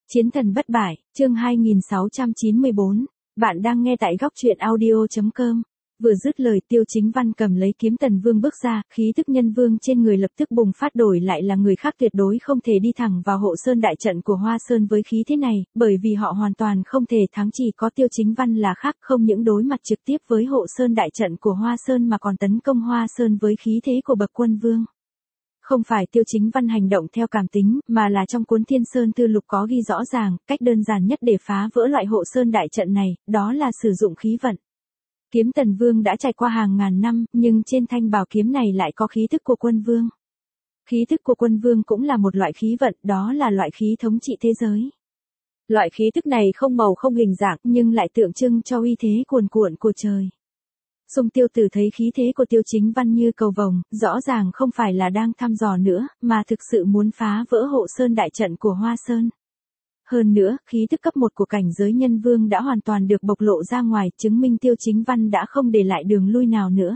Chiến thần bất bại, chương 2694. Bạn đang nghe tại góc truyện audio.com. Vừa dứt lời, Tiêu Chính Văn cầm lấy kiếm Tần Vương bước ra, khí tức nhân vương trên người lập tức bùng phát, đổi lại là người khác tuyệt đối không thể đi thẳng vào hộ sơn đại trận của Hoa Sơn với khí thế này, bởi vì họ hoàn toàn không thể thắng, chỉ có Tiêu Chính Văn là khác, không những đối mặt trực tiếp với hộ sơn đại trận của Hoa Sơn mà còn tấn công Hoa Sơn với khí thế của bậc quân vương. Không phải Tiêu Chính Văn hành động theo cảm tính, mà là trong cuốn Thiên Sơn Tư Lục có ghi rõ ràng, cách đơn giản nhất để phá vỡ loại hộ sơn đại trận này, đó là sử dụng khí vận. Kiếm Tần Vương đã trải qua hàng ngàn năm, nhưng trên thanh bảo kiếm này lại có khí thức của quân vương. Khí thức của quân vương cũng là một loại khí vận, đó là loại khí thống trị thế giới. Loại khí thức này không màu không hình dạng, nhưng lại tượng trưng cho uy thế cuồn cuộn của trời. Sung Tiêu Tử thấy khí thế của Tiêu Chính Văn như cầu vồng, rõ ràng không phải là đang thăm dò nữa, mà thực sự muốn phá vỡ hộ sơn đại trận của Hoa Sơn. Hơn nữa, khí tức cấp 1 của cảnh giới nhân vương đã hoàn toàn được bộc lộ ra ngoài, chứng minh Tiêu Chính Văn đã không để lại đường lui nào nữa.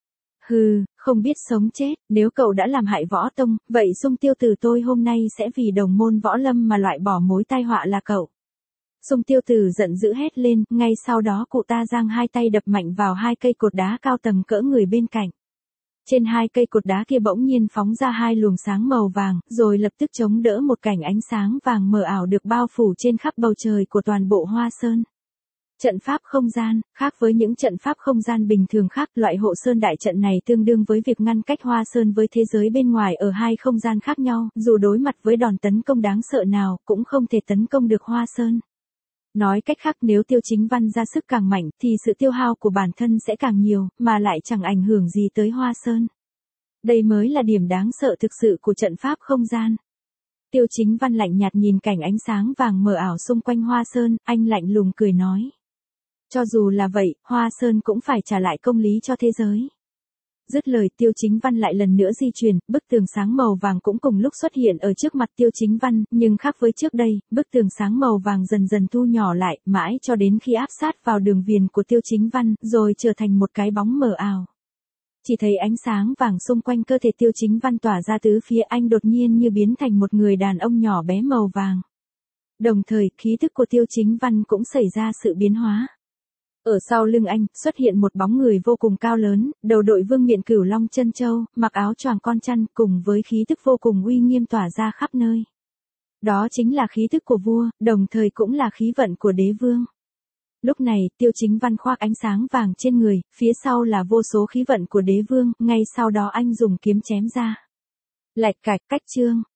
Hừ, không biết sống chết, nếu cậu đã làm hại võ tông, vậy Sung Tiêu Tử tôi hôm nay sẽ vì đồng môn võ lâm mà loại bỏ mối tai họa là cậu. Sung Tiêu Tử giận dữ hét lên, ngay sau đó cụ ta giang hai tay đập mạnh vào hai cây cột đá cao tầm cỡ người bên cạnh. Trên hai cây cột đá kia bỗng nhiên phóng ra hai luồng sáng màu vàng, rồi lập tức chống đỡ một cảnh ánh sáng vàng mờ ảo được bao phủ trên khắp bầu trời của toàn bộ Hoa Sơn. Trận pháp không gian, khác với những trận pháp không gian bình thường khác, loại hộ sơn đại trận này tương đương với việc ngăn cách Hoa Sơn với thế giới bên ngoài ở hai không gian khác nhau, dù đối mặt với đòn tấn công đáng sợ nào, cũng không thể tấn công được Hoa Sơn. Nói cách khác, nếu Tiêu Chính Văn ra sức càng mạnh, thì sự tiêu hao của bản thân sẽ càng nhiều, mà lại chẳng ảnh hưởng gì tới Hoa Sơn. Đây mới là điểm đáng sợ thực sự của trận pháp không gian. Tiêu Chính Văn lạnh nhạt nhìn cảnh ánh sáng vàng mờ ảo xung quanh Hoa Sơn, anh lạnh lùng cười nói. Cho dù là vậy, Hoa Sơn cũng phải trả lại công lý cho thế giới. Dứt lời, Tiêu Chính Văn lại lần nữa di chuyển, bức tường sáng màu vàng cũng cùng lúc xuất hiện ở trước mặt Tiêu Chính Văn, nhưng khác với trước đây, bức tường sáng màu vàng dần dần thu nhỏ lại, mãi cho đến khi áp sát vào đường viền của Tiêu Chính Văn, rồi trở thành một cái bóng mờ ảo. Chỉ thấy ánh sáng vàng xung quanh cơ thể Tiêu Chính Văn tỏa ra tứ phía, anh đột nhiên như biến thành một người đàn ông nhỏ bé màu vàng. Đồng thời, khí thức của Tiêu Chính Văn cũng xảy ra sự biến hóa. Ở sau lưng anh, xuất hiện một bóng người vô cùng cao lớn, đầu đội vương miện cửu long chân châu, mặc áo choàng con chăn, cùng với khí tức vô cùng uy nghiêm tỏa ra khắp nơi. Đó chính là khí tức của vua, đồng thời cũng là khí vận của đế vương. Lúc này, Tiêu Chính Văn khoác ánh sáng vàng trên người, phía sau là vô số khí vận của đế vương, ngay sau đó anh dùng kiếm chém ra. Lạch cạch, cách chương,